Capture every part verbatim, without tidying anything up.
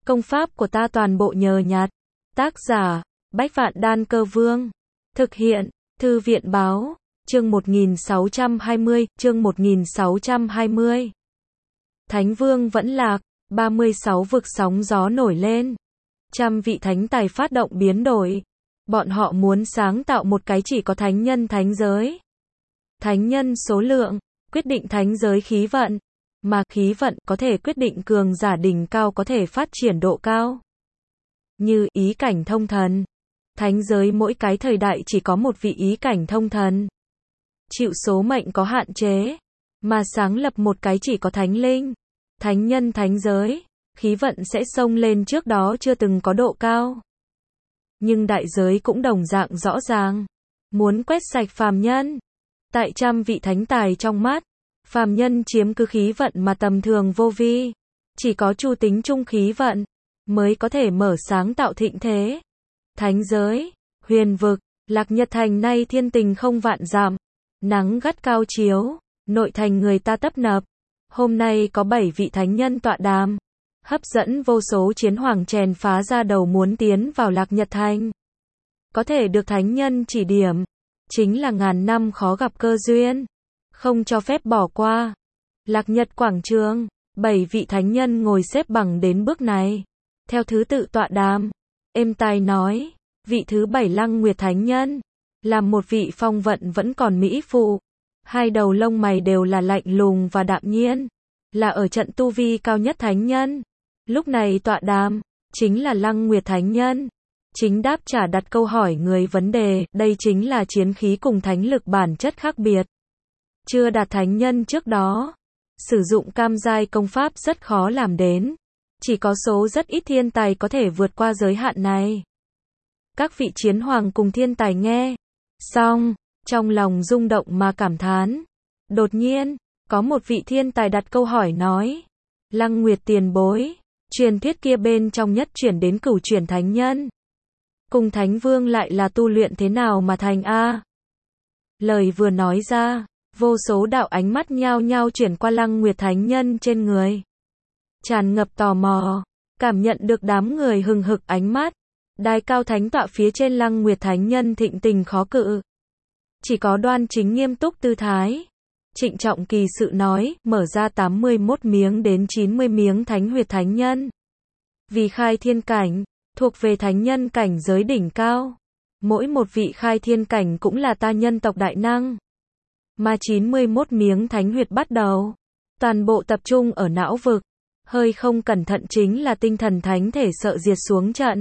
Công pháp của ta toàn bộ nhờ nhặt. Tác giả, Bách Vạn Đan Cơ Vương. Thực hiện, Thư viện báo, chương một nghìn sáu trăm hai mươi, chương một nghìn sáu trăm hai mươi. Thánh Vương vẫn lạc, ba mươi sáu vực sóng gió nổi lên. Trăm vị thánh tài phát động biến đổi. Bọn họ muốn sáng tạo một cái chỉ có thánh nhân thánh giới. Thánh nhân số lượng, quyết định thánh giới khí vận. Mà khí vận có thể quyết định cường giả đỉnh cao có thể phát triển độ cao. Như ý cảnh thông thần. Thánh giới mỗi cái thời đại chỉ có một vị ý cảnh thông thần. Chịu số mệnh có hạn chế. Mà sáng lập một cái chỉ có thánh linh. Thánh nhân thánh giới. Khí vận sẽ xông lên trước đó chưa từng có độ cao. Nhưng đại giới cũng đồng dạng rõ ràng. Muốn quét sạch phàm nhân. Tại trăm vị thánh tài trong mắt. Phàm nhân chiếm cứ khí vận mà tầm thường vô vi. Chỉ có chu tính trung khí vận. Mới có thể mở sáng tạo thịnh thế. Thánh giới, huyền vực, Lạc Nhật Thành nay thiên tình không vạn dặm. Nắng gắt cao chiếu, nội thành người ta tấp nập. Hôm nay có bảy vị thánh nhân tọa đàm. Hấp dẫn vô số chiến hoàng chèn phá ra đầu muốn tiến vào Lạc Nhật Thành. Có thể được thánh nhân chỉ điểm. Chính là ngàn năm khó gặp cơ duyên. Không cho phép bỏ qua. Lạc Nhật quảng trường, bảy vị thánh nhân ngồi xếp bằng đến bước này. Theo thứ tự tọa đàm. Êm tai nói, vị thứ bảy Lăng Nguyệt Thánh Nhân. Làm một vị phong vận vẫn còn mỹ phụ. Hai đầu lông mày đều là lạnh lùng và đạm nhiên. Là ở trận tu vi cao nhất thánh nhân. Lúc này tọa đàm, chính là Lăng Nguyệt Thánh Nhân. Chính đáp trả đặt câu hỏi người vấn đề, đây chính là chiến khí cùng thánh lực bản chất khác biệt. Chưa đạt thánh nhân trước đó. Sử dụng cam giai công pháp rất khó làm đến. Chỉ có số rất ít thiên tài có thể vượt qua giới hạn này. Các vị chiến hoàng cùng thiên tài nghe. Xong, trong lòng rung động mà cảm thán. Đột nhiên, có một vị thiên tài đặt câu hỏi nói. Lăng Nguyệt tiền bối, truyền thuyết kia bên trong nhất chuyển đến cửu chuyển thánh nhân. Cùng thánh vương lại là tu luyện thế nào mà thành a? Lời vừa nói ra, vô số đạo ánh mắt nhao nhao chuyển qua Lăng Nguyệt Thánh Nhân trên người. Tràn ngập tò mò, cảm nhận được đám người hừng hực ánh mắt. Đài cao thánh tọa phía trên Lăng Nguyệt Thánh Nhân thịnh tình khó cự. Chỉ có đoan chính nghiêm túc tư thái. Trịnh trọng kỳ sự nói, mở ra tám mươi mốt miếng đến chín mươi miếng thánh huyệt thánh nhân. Vì khai thiên cảnh, thuộc về thánh nhân cảnh giới đỉnh cao. Mỗi một vị khai thiên cảnh cũng là ta nhân tộc đại năng. Mà chín mươi mốt miếng thánh huyệt bắt đầu. Toàn bộ tập trung ở não vực. Hơi không cẩn thận chính là tinh thần thánh thể sợ diệt xuống trận.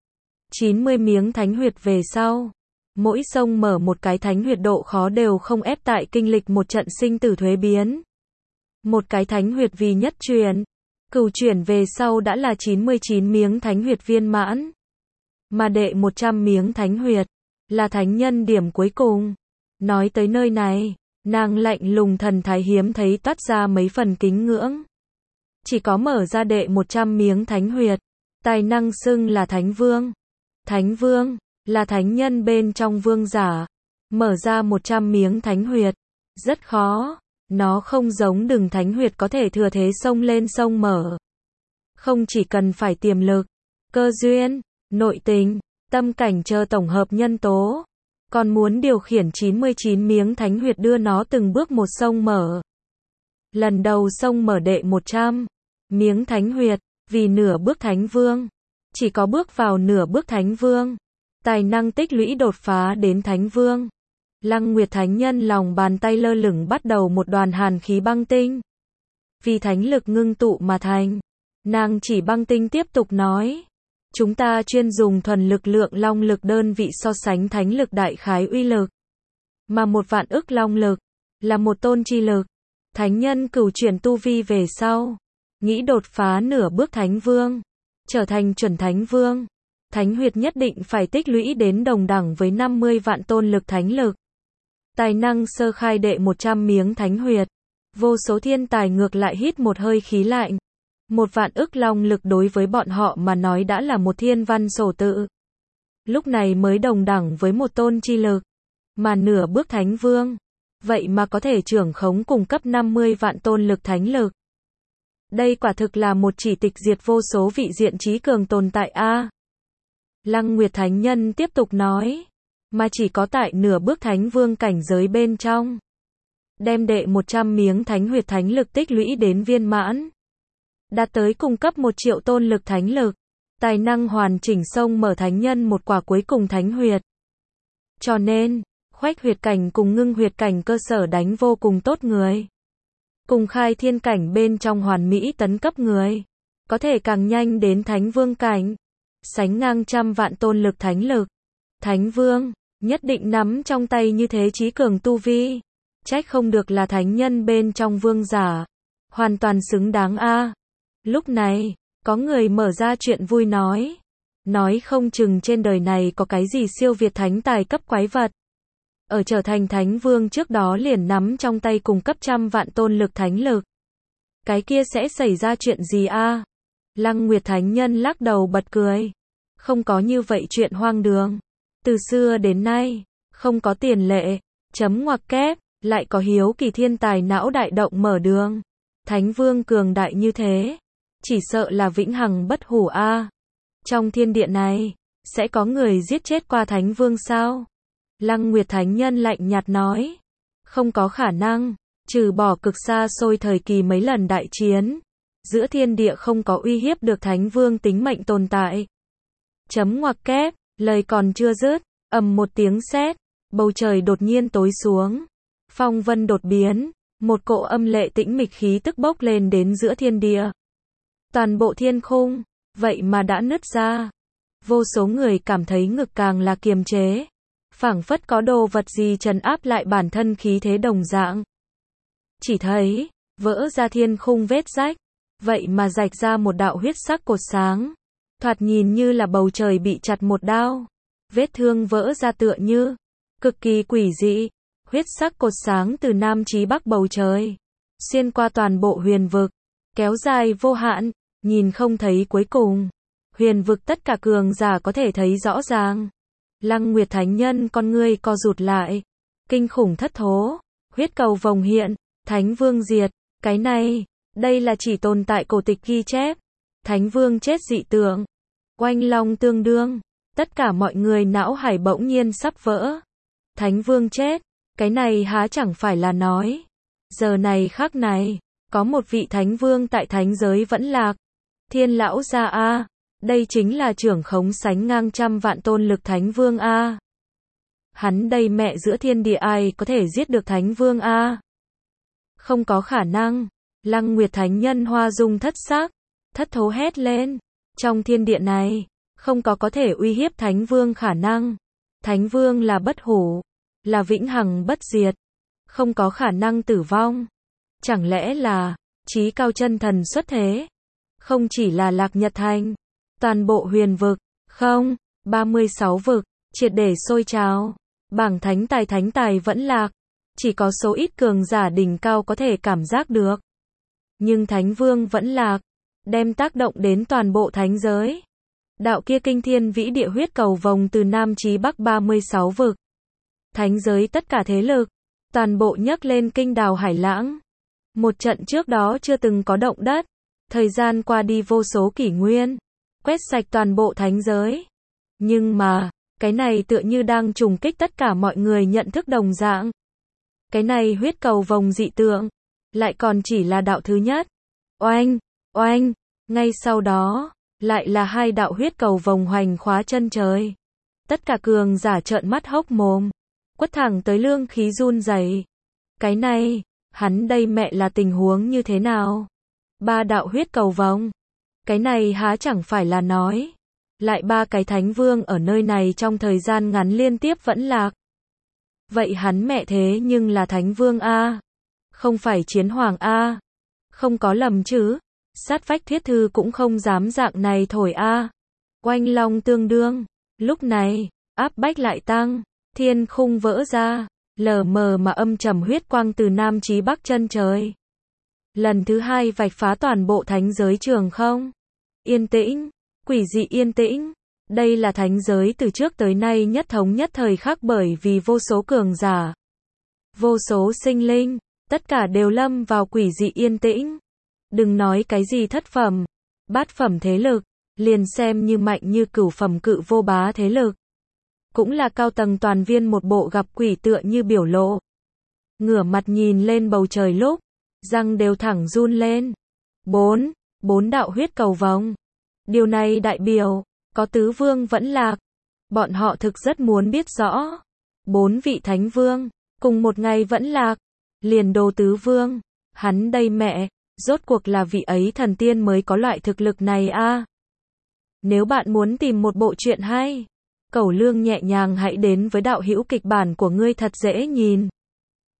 chín mươi miếng thánh huyệt về sau. Mỗi sông mở một cái thánh huyệt độ khó đều không ép tại kinh lịch một trận sinh tử thuế biến. Một cái thánh huyệt vì nhất truyền. Cửu chuyển về sau đã là chín mươi chín miếng thánh huyệt viên mãn. Mà đệ một trăm miếng thánh huyệt. Là thánh nhân điểm cuối cùng. Nói tới nơi này. Nàng lạnh lùng thần thái hiếm thấy toát ra mấy phần kính ngưỡng. Chỉ có mở ra đệ một trăm miếng thánh huyệt. Tài năng xưng là thánh vương. Thánh vương, là thánh nhân bên trong vương giả. Mở ra một trăm miếng thánh huyệt. Rất khó. Nó không giống đừng thánh huyệt có thể thừa thế xông lên sông mở. Không chỉ cần phải tiềm lực, cơ duyên, nội tình, tâm cảnh chờ tổng hợp nhân tố. Còn muốn điều khiển chín mươi chín miếng thánh huyệt đưa nó từng bước một sông mở. Lần đầu sông mở đệ một trăm miếng thánh huyệt, vì nửa bước thánh vương. Chỉ có bước vào nửa bước thánh vương. Tài năng tích lũy đột phá đến thánh vương. Lăng Nguyệt Thánh Nhân lòng bàn tay lơ lửng bắt đầu một đoàn hàn khí băng tinh. Vì thánh lực ngưng tụ mà thành. Nàng chỉ băng tinh tiếp tục nói. Chúng ta chuyên dùng thuần lực lượng long lực đơn vị so sánh thánh lực đại khái uy lực. Mà một vạn ức long lực, là một tôn chi lực. Thánh nhân cửu chuyển tu vi về sau. Nghĩ đột phá nửa bước thánh vương. Trở thành chuẩn thánh vương. Thánh huyệt nhất định phải tích lũy đến đồng đẳng với năm mươi vạn tôn lực thánh lực. Tài năng sơ khai đệ một trăm miếng thánh huyệt. Vô số thiên tài ngược lại hít một hơi khí lạnh. Một vạn ức long lực đối với bọn họ mà nói đã là một thiên văn sổ tự. Lúc này mới đồng đẳng với một tôn chi lực. Mà nửa bước thánh vương. Vậy mà có thể trưởng khống cùng cấp năm mươi vạn tôn lực thánh lực. Đây quả thực là một chỉ tịch diệt vô số vị diện trí cường tồn tại a. Lăng Nguyệt Thánh Nhân tiếp tục nói, mà chỉ có tại nửa bước thánh vương cảnh giới bên trong. Đem đệ một trăm miếng thánh huyệt thánh lực tích lũy đến viên mãn. Đạt tới cung cấp một triệu tôn lực thánh lực. Tài năng hoàn chỉnh xông mở thánh nhân một quả cuối cùng thánh huyệt. Cho nên, khoách huyệt cảnh cùng ngưng huyệt cảnh cơ sở đánh vô cùng tốt người. Cùng khai thiên cảnh bên trong hoàn mỹ tấn cấp người. Có thể càng nhanh đến thánh vương cảnh. Sánh ngang trăm vạn tôn lực thánh lực. Thánh vương, nhất định nắm trong tay như thế trí cường tu vi. Trách không được là thánh nhân bên trong vương giả. Hoàn toàn xứng đáng a. Lúc này, có người mở ra chuyện vui nói. Nói không chừng trên đời này có cái gì siêu việt thánh tài cấp quái vật. Ở trở thành thánh vương trước đó liền nắm trong tay cùng cấp trăm vạn tôn lực thánh lực. Cái kia sẽ xảy ra chuyện gì a? Lăng Nguyệt Thánh Nhân lắc đầu bật cười. Không có như vậy chuyện hoang đường. Từ xưa đến nay, không có tiền lệ, chấm ngoặc kép, lại có hiếu kỳ thiên tài não đại động mở đường. Thánh vương cường đại như thế, chỉ sợ là vĩnh hằng bất hủ a. Trong thiên địa này, sẽ có người giết chết qua thánh vương sao? Lăng Nguyệt Thánh Nhân lạnh nhạt nói. Không có khả năng, trừ bỏ cực xa xôi thời kỳ mấy lần đại chiến. Giữa thiên địa không có uy hiếp được thánh vương tính mệnh tồn tại. Chấm ngoặc kép, lời còn chưa dứt, ầm một tiếng sét, bầu trời đột nhiên tối xuống. Phong vân đột biến, một cỗ âm lệ tĩnh mịch khí tức bốc lên đến giữa thiên địa. Toàn bộ thiên khung, vậy mà đã nứt ra. Vô số người cảm thấy ngực càng là kiềm chế. Phảng phất có đồ vật gì trấn áp lại bản thân khí thế đồng dạng. Chỉ thấy, vỡ ra thiên khung vết rách, vậy mà rạch ra một đạo huyết sắc cột sáng. Thoạt nhìn như là bầu trời bị chặt một đao. Vết thương vỡ ra tựa như, cực kỳ quỷ dị. Huyết sắc cột sáng từ nam chí bắc bầu trời, xuyên qua toàn bộ huyền vực, kéo dài vô hạn, nhìn không thấy cuối cùng. Huyền vực tất cả cường giả có thể thấy rõ ràng. Lăng Nguyệt Thánh Nhân con ngươi co rụt lại. Kinh khủng thất thố, huyết cầu vồng hiện, Thánh Vương diệt, cái này, đây là chỉ tồn tại cổ tịch ghi chép. Thánh Vương chết dị tượng, oanh long tương đương, tất cả mọi người não hải bỗng nhiên sắp vỡ. Thánh Vương chết, cái này há chẳng phải là nói. Giờ này khắc này, có một vị Thánh Vương tại thánh giới vẫn lạc. Thiên lão gia a, đây chính là trưởng khống sánh ngang trăm vạn tôn lực Thánh Vương a. Hắn đây mẹ giữa thiên địa ai có thể giết được Thánh Vương a? Không có khả năng. Lăng Nguyệt Thánh Nhân hoa dung thất sắc, thất thố hét lên. Trong thiên địa này, không có có thể uy hiếp Thánh Vương khả năng. Thánh Vương là bất hủ, là vĩnh hằng bất diệt, không có khả năng tử vong. Chẳng lẽ là chí cao chân thần xuất thế? Không chỉ là Lạc Nhật Thành, toàn bộ huyền vực, không, ba mươi sáu vực, triệt để sôi trào. Bảng thánh tài thánh tài vẫn lạc, chỉ có số ít cường giả đỉnh cao có thể cảm giác được. Nhưng Thánh Vương vẫn lạc, đem tác động đến toàn bộ thánh giới. Đạo kia kinh thiên vĩ địa huyết cầu vồng từ nam chí bắc ba mươi sáu vực. Thánh giới tất cả thế lực, toàn bộ nhấc lên kinh đào hải lãng. Một trận trước đó chưa từng có động đất, thời gian qua đi vô số kỷ nguyên, quét sạch toàn bộ thánh giới. Nhưng mà, cái này tựa như đang trùng kích tất cả mọi người nhận thức đồng dạng. Cái này huyết cầu vồng dị tượng, lại còn chỉ là đạo thứ nhất. Oanh, oanh, ngay sau đó, lại là hai đạo huyết cầu vồng hoành khóa chân trời. Tất cả cường giả trợn mắt hốc mồm, quất thẳng tới lương khí run rẩy. Cái này, hắn đây mẹ là tình huống như thế nào? Ba đạo huyết cầu vồng. Cái này há chẳng phải là nói. Lại ba cái Thánh Vương ở nơi này trong thời gian ngắn liên tiếp vẫn lạc. Vậy hắn mẹ thế nhưng là Thánh Vương a, không phải Chiến Hoàng a. Không có lầm chứ? Sát vách thiết thư cũng không dám dạng này thổi a. Oanh long tương đương. Lúc này, áp bách lại tăng, thiên khung vỡ ra, lờ mờ mà âm trầm huyết quang từ nam chí bắc chân trời. Lần thứ hai vạch phá toàn bộ thánh giới trường không. Yên tĩnh, quỷ dị yên tĩnh. Đây là thánh giới từ trước tới nay nhất thống nhất thời khắc bởi vì vô số cường giả, vô số sinh linh, tất cả đều lâm vào quỷ dị yên tĩnh. Đừng nói cái gì thất phẩm, bát phẩm thế lực, liền xem như mạnh như cửu phẩm cự vô bá thế lực. Cũng là cao tầng toàn viên một bộ gặp quỷ tựa như biểu lộ. Ngửa mặt nhìn lên bầu trời lúc, răng đều thẳng run lên. Bốn, bốn đạo huyết cầu vồng. Điều này đại biểu, có tứ vương vẫn lạc. Bọn họ thực rất muốn biết rõ. Bốn vị thánh vương, cùng một ngày vẫn lạc. Liền đồ tứ vương. Hắn đây mẹ, rốt cuộc là vị ấy thần tiên mới có loại thực lực này a. Nếu bạn muốn tìm một bộ truyện hay, Cẩu Lương nhẹ nhàng hãy đến với đạo hữu kịch bản của ngươi thật dễ nhìn.